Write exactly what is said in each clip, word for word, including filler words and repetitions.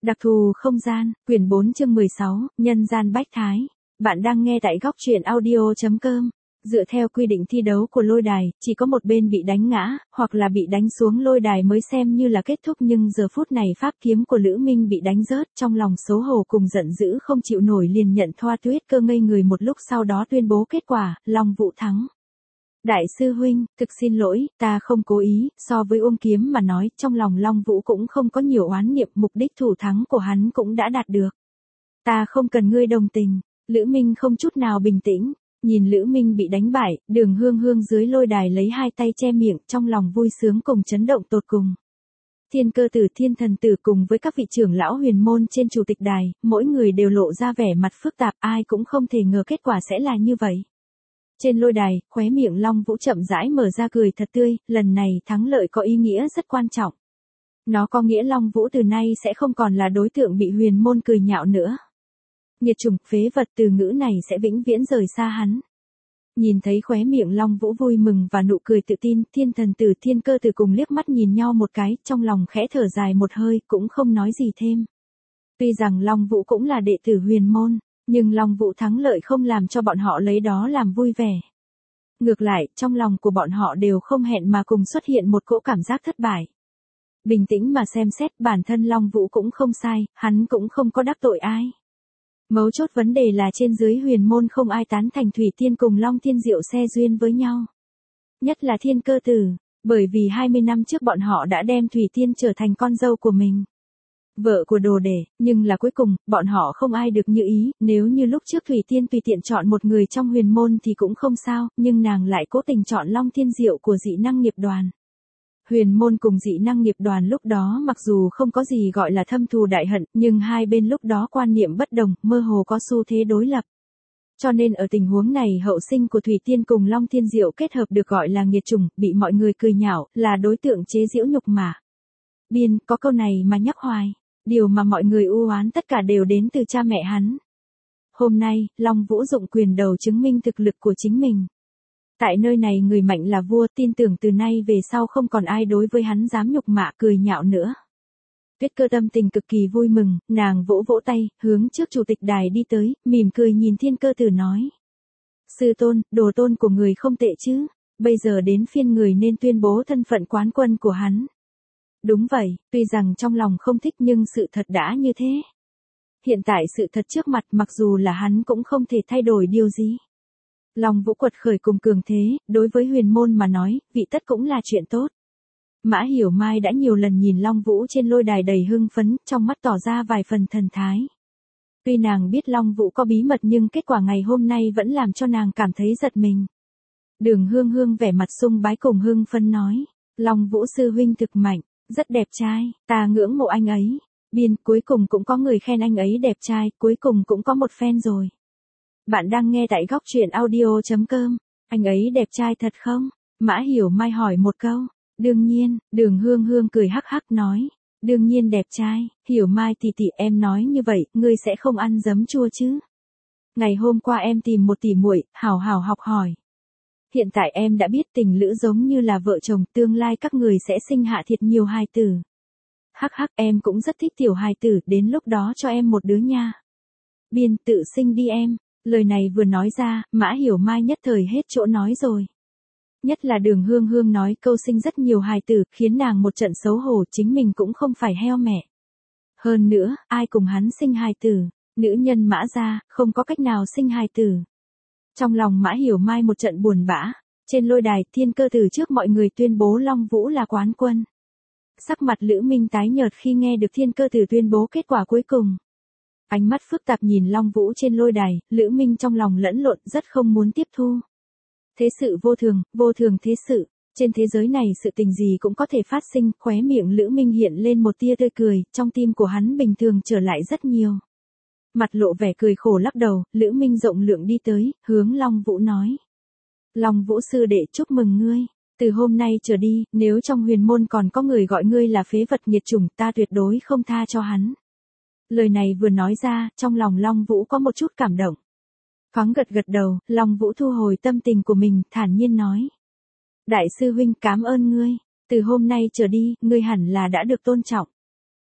Đặc thù không gian, quyển bốn chương mười sáu, nhân gian bách thái. Bạn đang nghe tại góc truyện audio chấm com. Dựa theo quy định thi đấu của lôi đài, chỉ có một bên bị đánh ngã, hoặc là bị đánh xuống lôi đài mới xem như là kết thúc, nhưng giờ phút này pháp kiếm của Lữ Minh bị đánh rớt, trong lòng xấu hổ cùng giận dữ không chịu nổi liền nhận Thoa Tuyết Cơ ngây người một lúc, sau đó tuyên bố kết quả, Long Vũ thắng. Đại sư huynh, thực xin lỗi, ta không cố ý, so với ôm kiếm mà nói, trong lòng Long Vũ cũng không có nhiều oán niệm, mục đích thủ thắng của hắn cũng đã đạt được. Ta không cần ngươi đồng tình. Lữ Minh không chút nào bình tĩnh, nhìn Lữ Minh bị đánh bại, Đường Hương Hương dưới lôi đài lấy hai tay che miệng, trong lòng vui sướng cùng chấn động tột cùng. Thiên Cơ Tử, Thiên Thần Tử cùng với các vị trưởng lão huyền môn trên chủ tịch đài, mỗi người đều lộ ra vẻ mặt phức tạp, ai cũng không thể ngờ kết quả sẽ là như vậy. Trên lôi đài, khóe miệng Long Vũ chậm rãi mở ra cười thật tươi, lần này thắng lợi có ý nghĩa rất quan trọng. Nó có nghĩa Long Vũ từ nay sẽ không còn là đối tượng bị huyền môn cười nhạo nữa. Nghiệt chủng, phế vật, từ ngữ này sẽ vĩnh viễn rời xa hắn. Nhìn thấy khóe miệng Long Vũ vui mừng và nụ cười tự tin, Thiên Thần Tử, Thiên Cơ Tử cùng liếc mắt nhìn nhau một cái, trong lòng khẽ thở dài một hơi, cũng không nói gì thêm. Tuy rằng Long Vũ cũng là đệ tử huyền môn, nhưng Long Vũ thắng lợi không làm cho bọn họ lấy đó làm vui vẻ. Ngược lại, trong lòng của bọn họ đều không hẹn mà cùng xuất hiện một cỗ cảm giác thất bại. Bình tĩnh mà xem xét, bản thân Long Vũ cũng không sai, hắn cũng không có đắc tội ai. Mấu chốt vấn đề là trên dưới huyền môn không ai tán thành Thủy Tiên cùng Long Thiên Diệu xe duyên với nhau. Nhất là Thiên Cơ Tử, bởi vì hai mươi năm trước bọn họ đã đem Thủy Tiên trở thành con dâu của mình. Vợ của đồ đệ, nhưng là cuối cùng, bọn họ không ai được như ý, nếu như lúc trước Thủy Tiên tùy tiện chọn một người trong huyền môn thì cũng không sao, nhưng nàng lại cố tình chọn Long Thiên Diệu của dị năng nghiệp đoàn. Huyền môn cùng dị năng nghiệp đoàn lúc đó mặc dù không có gì gọi là thâm thù đại hận, nhưng hai bên lúc đó quan niệm bất đồng, mơ hồ có xu thế đối lập. Cho nên ở tình huống này hậu sinh của Thủy Tiên cùng Long Thiên Diệu kết hợp được gọi là nghiệt chủng, bị mọi người cười nhạo, là đối tượng chế giễu nhục mạ. Biên, có câu này mà nhắc hoài. Điều mà mọi người u oán tất cả đều đến từ cha mẹ hắn. Hôm nay, Long Vũ dụng quyền đầu chứng minh thực lực của chính mình. Tại nơi này người mạnh là vua, tin tưởng từ nay về sau không còn ai đối với hắn dám nhục mạ cười nhạo nữa. Tuyết Cơ tâm tình cực kỳ vui mừng, nàng vỗ vỗ tay, hướng trước chủ tịch đài đi tới, mỉm cười nhìn Thiên Cơ Tử nói. Sư tôn, đồ tôn của người không tệ chứ, bây giờ đến phiên người nên tuyên bố thân phận quán quân của hắn. Đúng vậy, tuy rằng trong lòng không thích nhưng sự thật đã như thế. Hiện tại sự thật trước mặt mặc dù là hắn cũng không thể thay đổi điều gì. Long Vũ quật khởi cùng cường thế, đối với huyền môn mà nói, vị tất cũng là chuyện tốt. Mã Hiểu Mai đã nhiều lần nhìn Long Vũ trên lôi đài đầy hưng phấn, trong mắt tỏ ra vài phần thần thái. Tuy nàng biết Long Vũ có bí mật nhưng kết quả ngày hôm nay vẫn làm cho nàng cảm thấy giật mình. Đường Hương Hương vẻ mặt sung bái cùng hưng phấn nói, Long Vũ sư huynh thực mạnh. Rất đẹp trai, ta ngưỡng mộ anh ấy. Biên, cuối cùng cũng có người khen anh ấy đẹp trai, cuối cùng cũng có một fan rồi. Bạn đang nghe tại góc truyện audio chấm com. Anh ấy đẹp trai thật không? Mã Hiểu Mai hỏi một câu. Đương nhiên, Đường Hương Hương cười hắc hắc nói. Đương nhiên đẹp trai, Hiểu Mai tỷ tỷ, em nói như vậy, ngươi sẽ không ăn giấm chua chứ? Ngày hôm qua em tìm một tỷ muội, hào hào học hỏi. Hiện tại em đã biết tình lữ giống như là vợ chồng, tương lai các người sẽ sinh hạ thiệt nhiều hài tử. Hắc hắc, em cũng rất thích tiểu hài tử, đến lúc đó cho em một đứa nha. Biên, tự sinh đi em. Lời này vừa nói ra, Mã Hiểu Mai nhất thời hết chỗ nói rồi. Nhất là Đường Hương Hương nói câu sinh rất nhiều hài tử, khiến nàng một trận xấu hổ, chính mình cũng không phải heo mẹ. Hơn nữa, ai cùng hắn sinh hài tử, nữ nhân Mã gia, không có cách nào sinh hài tử. Trong lòng Mã Hiểu Mai một trận buồn bã, trên lôi đài Thiên Cơ Tử trước mọi người tuyên bố Long Vũ là quán quân. Sắc mặt Lữ Minh tái nhợt khi nghe được Thiên Cơ Tử tuyên bố kết quả cuối cùng. Ánh mắt phức tạp nhìn Long Vũ trên lôi đài, Lữ Minh trong lòng lẫn lộn rất không muốn tiếp thu. Thế sự vô thường, vô thường thế sự, trên thế giới này sự tình gì cũng có thể phát sinh, khóe miệng Lữ Minh hiện lên một tia tươi cười, trong tim của hắn bình thường trở lại rất nhiều. Mặt lộ vẻ cười khổ lắc đầu, Lữ Minh rộng lượng đi tới, hướng Long Vũ nói. Long Vũ sư đệ chúc mừng ngươi. Từ hôm nay trở đi, nếu trong huyền môn còn có người gọi ngươi là phế vật nghiệt chủng, ta tuyệt đối không tha cho hắn. Lời này vừa nói ra, trong lòng Long Vũ có một chút cảm động. Thoáng gật gật đầu, Long Vũ thu hồi tâm tình của mình, thản nhiên nói. Đại sư huynh cảm ơn ngươi. Từ hôm nay trở đi, ngươi hẳn là đã được tôn trọng.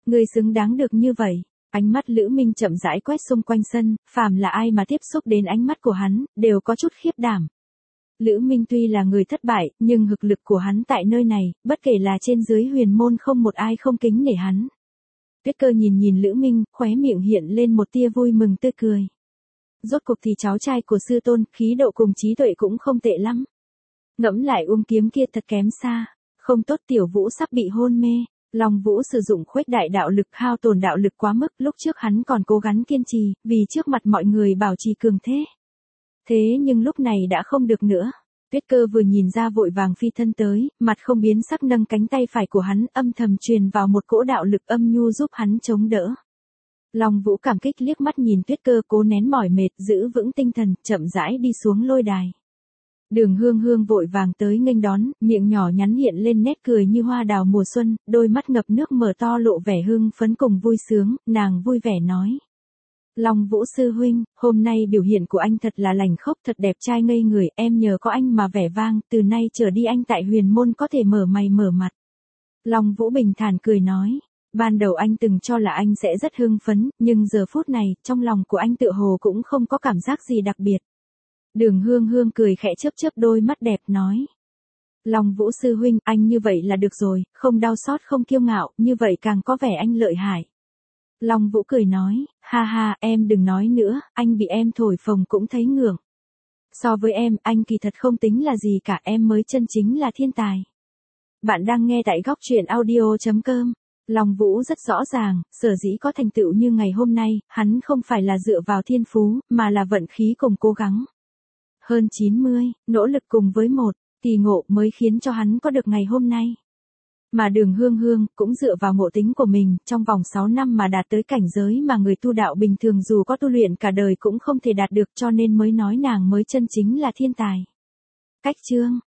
Ngươi xứng đáng được như vậy. Ánh mắt Lữ Minh chậm rãi quét xung quanh sân, phàm là ai mà tiếp xúc đến ánh mắt của hắn, đều có chút khiếp đảm. Lữ Minh tuy là người thất bại, nhưng thực lực của hắn tại nơi này, bất kể là trên dưới huyền môn không một ai không kính nể hắn. Tuyết Cơ nhìn nhìn Lữ Minh, khóe miệng hiện lên một tia vui mừng tươi cười. Rốt cuộc thì cháu trai của sư tôn, khí độ cùng trí tuệ cũng không tệ lắm. Ngẫm lại Ung Kiếm kia thật kém xa, không tốt Tiểu Vũ sắp bị hôn mê. Long Vũ sử dụng khuếch đại đạo lực hao tổn đạo lực quá mức, lúc trước hắn còn cố gắng kiên trì, vì trước mặt mọi người bảo trì cường thế. Thế nhưng lúc này đã không được nữa. Tuyết Cơ vừa nhìn ra vội vàng phi thân tới, mặt không biến sắc nâng cánh tay phải của hắn, âm thầm truyền vào một cỗ đạo lực âm nhu giúp hắn chống đỡ. Long Vũ cảm kích liếc mắt nhìn Tuyết Cơ cố nén mỏi mệt, giữ vững tinh thần, chậm rãi đi xuống lôi đài. Đường Hương Hương vội vàng tới nghênh đón, miệng nhỏ nhắn hiện lên nét cười như hoa đào mùa xuân, đôi mắt ngập nước mở to lộ vẻ hưng phấn cùng vui sướng, nàng vui vẻ nói. Long Vũ sư huynh, hôm nay biểu hiện của anh thật là lành khốc, thật đẹp trai ngây người, em nhờ có anh mà vẻ vang, từ nay trở đi anh tại huyền môn có thể mở mày mở mặt. Long Vũ bình thản cười nói. Ban đầu anh từng cho là anh sẽ rất hưng phấn, nhưng giờ phút này, trong lòng của anh tựa hồ cũng không có cảm giác gì đặc biệt. Đường Hương Hương cười khẽ chớp chớp đôi mắt đẹp nói. Long Vũ sư huynh, anh như vậy là được rồi, không đau xót không kiêu ngạo, như vậy càng có vẻ anh lợi hại. Long Vũ cười nói, ha ha, em đừng nói nữa, anh bị em thổi phồng cũng thấy ngượng. So với em, anh kỳ thật không tính là gì cả, em mới chân chính là thiên tài. Bạn đang nghe tại góc truyện audio chấm com. Long Vũ rất rõ ràng, sở dĩ có thành tựu như ngày hôm nay, hắn không phải là dựa vào thiên phú, mà là vận khí cùng cố gắng. Hơn chín mươi, nỗ lực cùng với một, kỳ ngộ mới khiến cho hắn có được ngày hôm nay. Mà Đường Hương Hương cũng dựa vào ngộ tính của mình, trong vòng sáu năm mà đạt tới cảnh giới mà người tu đạo bình thường dù có tu luyện cả đời cũng không thể đạt được, cho nên mới nói nàng mới chân chính là thiên tài. Cách chương